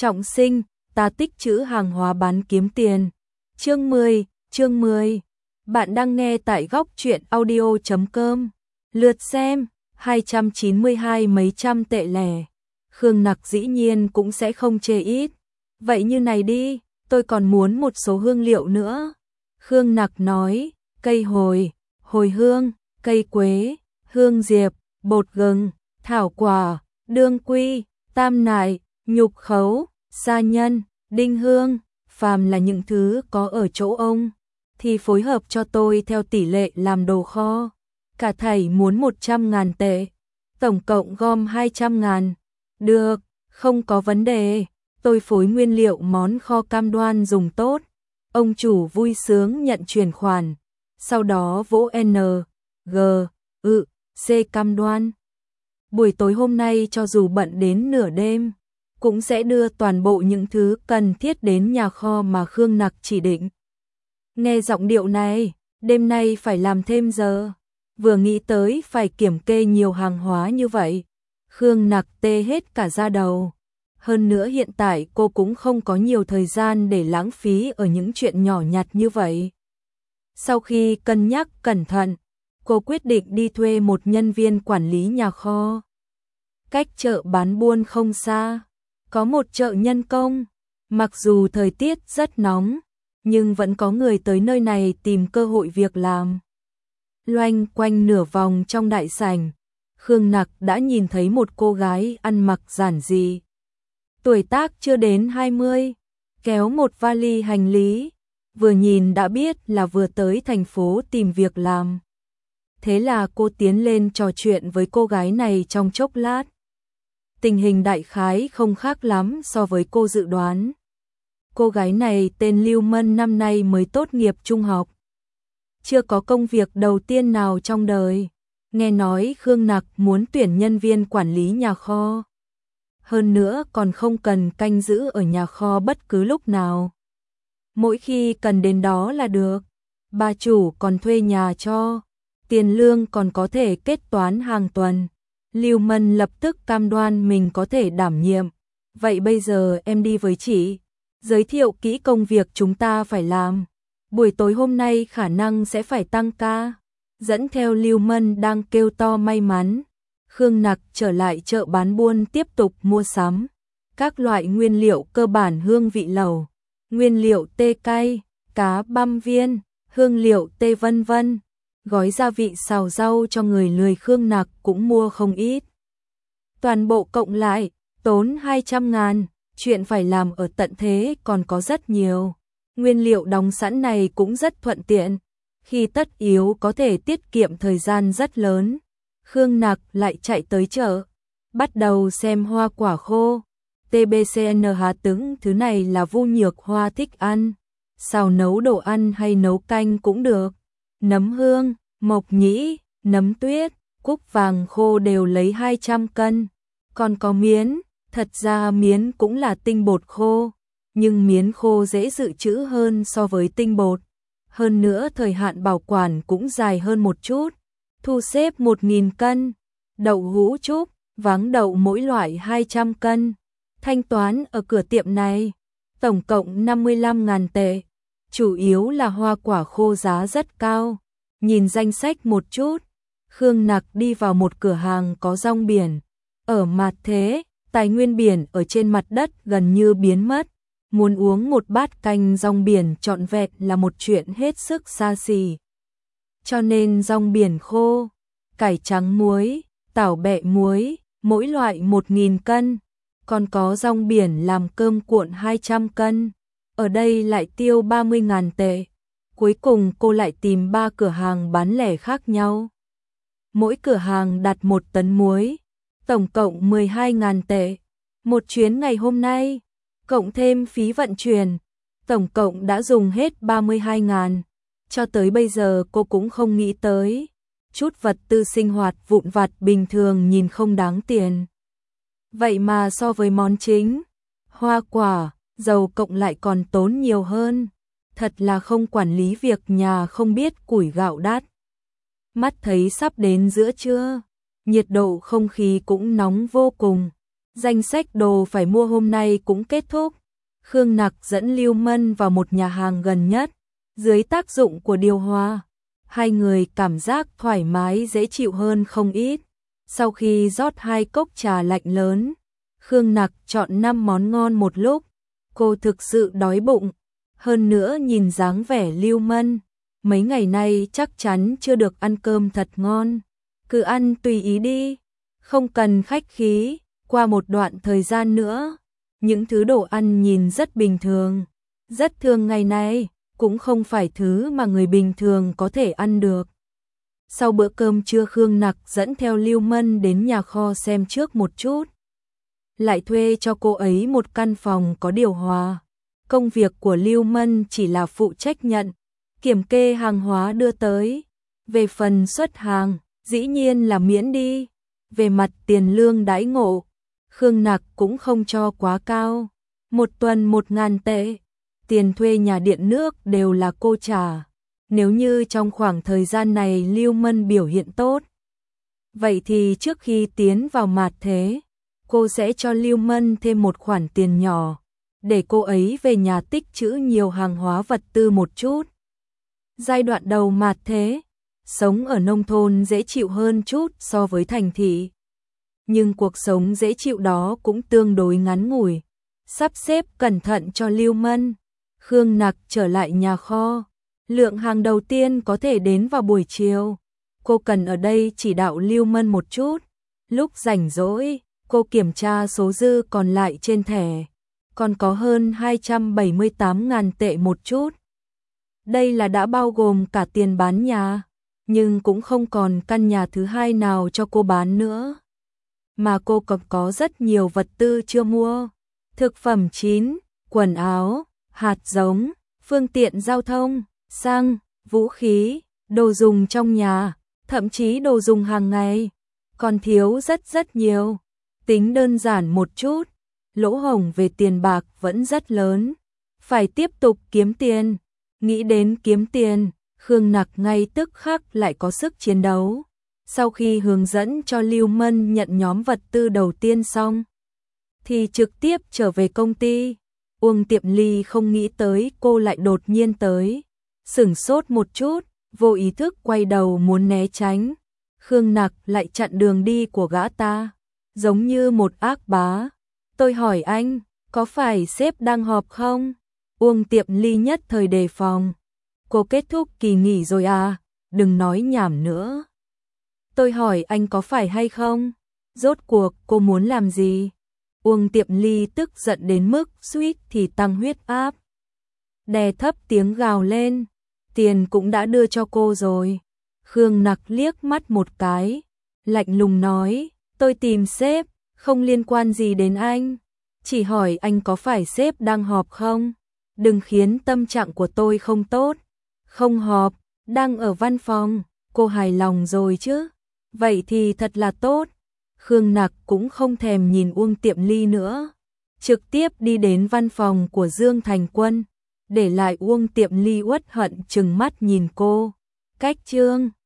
Trọng sinh, ta tích trữ hàng hóa bán kiếm tiền. Chương 10. Bạn đang nghe tại góc truyện audio.com. Lượt xem 292 mấy trăm tệ lẻ. Khương Nặc dĩ nhiên cũng sẽ không chê ít. Vậy như này đi, tôi còn muốn một số hương liệu nữa. Khương Nặc nói, cây hồi, hồi hương, cây quế, hương diệp, bột gừng, thảo quả, đương quy, tam nại, nhục khấu, sa nhân, đinh hương, phàm là những thứ có ở chỗ ông, thì phối hợp cho tôi theo tỷ lệ làm đồ kho. Cả thảy muốn 100.000 tệ, tổng cộng gom 200.000. Được, không có vấn đề, tôi phối nguyên liệu món kho cam đoan dùng tốt. Ông chủ vui sướng nhận chuyển khoản, sau đó vỗ N, G, C cam đoan. Buổi tối hôm nay cho dù bận đến nửa đêm, cũng sẽ đưa toàn bộ những thứ cần thiết đến nhà kho mà Khương Nặc chỉ định. Nghe giọng điệu này, đêm nay phải làm thêm giờ. Vừa nghĩ tới phải kiểm kê nhiều hàng hóa như vậy, Khương Nặc tê hết cả da đầu. Hơn nữa hiện tại cô cũng không có nhiều thời gian để lãng phí ở những chuyện nhỏ nhặt như vậy. Sau khi cân nhắc cẩn thận, cô quyết định đi thuê một nhân viên quản lý nhà kho. Cách chợ bán buôn không xa, có một chợ nhân công. Mặc dù thời tiết rất nóng, nhưng vẫn có người tới nơi này tìm cơ hội việc làm. Loanh quanh nửa vòng trong đại sảnh, Khương Nặc đã nhìn thấy một cô gái ăn mặc giản dị. Tuổi tác chưa đến 20, kéo một vali hành lý, vừa nhìn đã biết là vừa tới thành phố tìm việc làm. Thế là cô tiến lên trò chuyện với cô gái này trong chốc lát. Tình hình đại khái không khác lắm so với cô dự đoán. Cô gái này tên Lưu Mân, năm nay mới tốt nghiệp trung học. Chưa có công việc đầu tiên nào trong đời. Nghe nói Khương Nặc muốn tuyển nhân viên quản lý nhà kho. Hơn nữa còn không cần canh giữ ở nhà kho bất cứ lúc nào. Mỗi khi cần đến đó là được. Bà chủ còn thuê nhà cho. Tiền lương còn có thể kết toán hàng tuần. Lưu Mân lập tức cam đoan mình có thể đảm nhiệm. Vậy bây giờ em đi với chị, giới thiệu kỹ công việc chúng ta phải làm. Buổi tối hôm nay khả năng sẽ phải tăng ca. Dẫn theo Lưu Mân đang kêu to may mắn, Khương Nặc trở lại chợ bán buôn tiếp tục mua sắm. Các loại nguyên liệu cơ bản hương vị lẩu, nguyên liệu tê cay, cá băm viên, hương liệu tê vân vân. Gói gia vị xào rau cho người lười Khương Nặc cũng mua không ít. Toàn bộ cộng lại, tốn 200.000, chuyện phải làm ở tận thế còn có rất nhiều. Nguyên liệu đóng sẵn này cũng rất thuận tiện, khi tất yếu có thể tiết kiệm thời gian rất lớn. Khương Nặc lại chạy tới chợ, bắt đầu xem hoa quả khô. TBCN Hà Tứng, thứ này là Vu Nhược Hoa thích ăn, xào nấu đồ ăn hay nấu canh cũng được. Nấm hương, mộc nhĩ, nấm tuyết, cúc vàng khô đều lấy 200 cân. Còn có miến, thật ra miến cũng là tinh bột khô, nhưng miến khô dễ dự trữ hơn so với tinh bột. Hơn nữa thời hạn bảo quản cũng dài hơn một chút. Thu xếp 1.000 cân. Đậu hũ trúc, váng đậu mỗi loại 200 cân. Thanh toán ở cửa tiệm này, tổng cộng 55.000 tệ. Chủ yếu là hoa quả khô giá rất cao. Nhìn danh sách một chút, Khương Nặc đi vào một cửa hàng có rong biển. Ở mặt thế, tài nguyên biển ở trên mặt đất gần như biến mất. Muốn uống một bát canh rong biển trọn vẹn là một chuyện hết sức xa xỉ. Cho nên rong biển khô, cải trắng muối, tảo bẹ muối, mỗi loại 1.000 cân. Còn có rong biển làm cơm cuộn 200 cân. Ở đây lại tiêu 30.000 tệ. Cuối cùng cô lại tìm 3 cửa hàng bán lẻ khác nhau. Mỗi cửa hàng đặt 1 tấn muối, tổng cộng 12.000 tệ. Một chuyến ngày hôm nay, cộng thêm phí vận chuyển, tổng cộng đã dùng hết 32.000. Cho tới bây giờ cô cũng không nghĩ tới, chút vật tư sinh hoạt vụn vặt bình thường nhìn không đáng tiền. Vậy mà so với món chính, hoa quả, dầu cộng lại còn tốn nhiều hơn. Thật là không quản lý việc nhà không biết củi gạo đắt. Mắt thấy sắp đến giữa trưa, nhiệt độ không khí cũng nóng vô cùng. Danh sách đồ phải mua hôm nay cũng kết thúc. Khương Nặc dẫn Lưu Mân vào một nhà hàng gần nhất. Dưới tác dụng của điều hòa, hai người cảm giác thoải mái dễ chịu hơn không ít. Sau khi rót 2 cốc trà lạnh lớn, Khương Nặc chọn 5 món ngon một lúc. Cô thực sự đói bụng. Hơn nữa nhìn dáng vẻ Lưu Mân, mấy ngày nay chắc chắn chưa được ăn cơm thật ngon. Cứ ăn tùy ý đi, không cần khách khí. Qua một đoạn thời gian nữa, những thứ đồ ăn nhìn rất bình thường, rất thường ngày nay, cũng không phải thứ mà người bình thường có thể ăn được. Sau bữa cơm trưa Khương Nặc dẫn theo Lưu Mân đến nhà kho xem trước một chút. Lại thuê cho cô ấy một căn phòng có điều hòa. Công việc của Lưu Mân chỉ là phụ trách nhận, kiểm kê hàng hóa đưa tới. Về phần xuất hàng, dĩ nhiên là miễn đi. Về mặt tiền lương đãi ngộ, Khương Nặc cũng không cho quá cao. Một tuần 1.000 tệ. Tiền thuê nhà điện nước đều là cô trả. Nếu như trong khoảng thời gian này Lưu Mân biểu hiện tốt, vậy thì trước khi tiến vào mạt thế, cô sẽ cho Lưu Mân thêm một khoản tiền nhỏ, để cô ấy về nhà tích trữ nhiều hàng hóa vật tư một chút. Giai đoạn đầu mạt thế, sống ở nông thôn dễ chịu hơn chút so với thành thị. Nhưng cuộc sống dễ chịu đó cũng tương đối ngắn ngủi. Sắp xếp cẩn thận cho Lưu Mân, Khương Nặc trở lại nhà kho. Lượng hàng đầu tiên có thể đến vào buổi chiều. Cô cần ở đây chỉ đạo Lưu Mân một chút. Lúc rảnh rỗi, cô kiểm tra số dư còn lại trên thẻ. Còn có hơn 278.000 tệ một chút. Đây là đã bao gồm cả tiền bán nhà, nhưng cũng không còn căn nhà thứ hai nào cho cô bán nữa. Mà cô còn có rất nhiều vật tư chưa mua. Thực phẩm chín, quần áo, hạt giống, phương tiện giao thông, xăng, vũ khí, đồ dùng trong nhà, thậm chí đồ dùng hàng ngày. Còn thiếu rất nhiều. Tính đơn giản một chút, lỗ hổng về tiền bạc vẫn rất lớn. Phải tiếp tục kiếm tiền. Nghĩ đến kiếm tiền, Khương Nặc ngay tức khắc lại có sức chiến đấu. Sau khi hướng dẫn cho Lưu Mân nhận nhóm vật tư đầu tiên xong, thì trực tiếp trở về công ty. Uông Tiệm Ly không nghĩ tới cô lại đột nhiên tới. Sửng sốt một chút, vô ý thức quay đầu muốn né tránh. Khương Nặc lại chặn đường đi của gã ta, giống như một ác bá. Tôi hỏi anh, có phải sếp đang họp không? Uông Tiệm Ly nhất thời đề phòng. Cô kết thúc kỳ nghỉ rồi à? Đừng nói nhảm nữa. Tôi hỏi anh có phải hay không? Rốt cuộc cô muốn làm gì? Uông Tiệm Ly tức giận đến mức suýt thì tăng huyết áp. Đè thấp tiếng gào lên. Tiền cũng đã đưa cho cô rồi. Khương Nặc liếc mắt một cái, lạnh lùng nói, tôi tìm sếp, không liên quan gì đến anh. Chỉ hỏi anh có phải sếp đang họp không? Đừng khiến tâm trạng của tôi không tốt. Không họp, đang ở văn phòng, cô hài lòng rồi chứ? Vậy thì thật là tốt. Khương Nặc cũng không thèm nhìn Uông Tiệm Ly nữa, trực tiếp đi đến văn phòng của Dương Thành Quân, để lại Uông Tiệm Ly uất hận trừng mắt nhìn cô. Cách Trương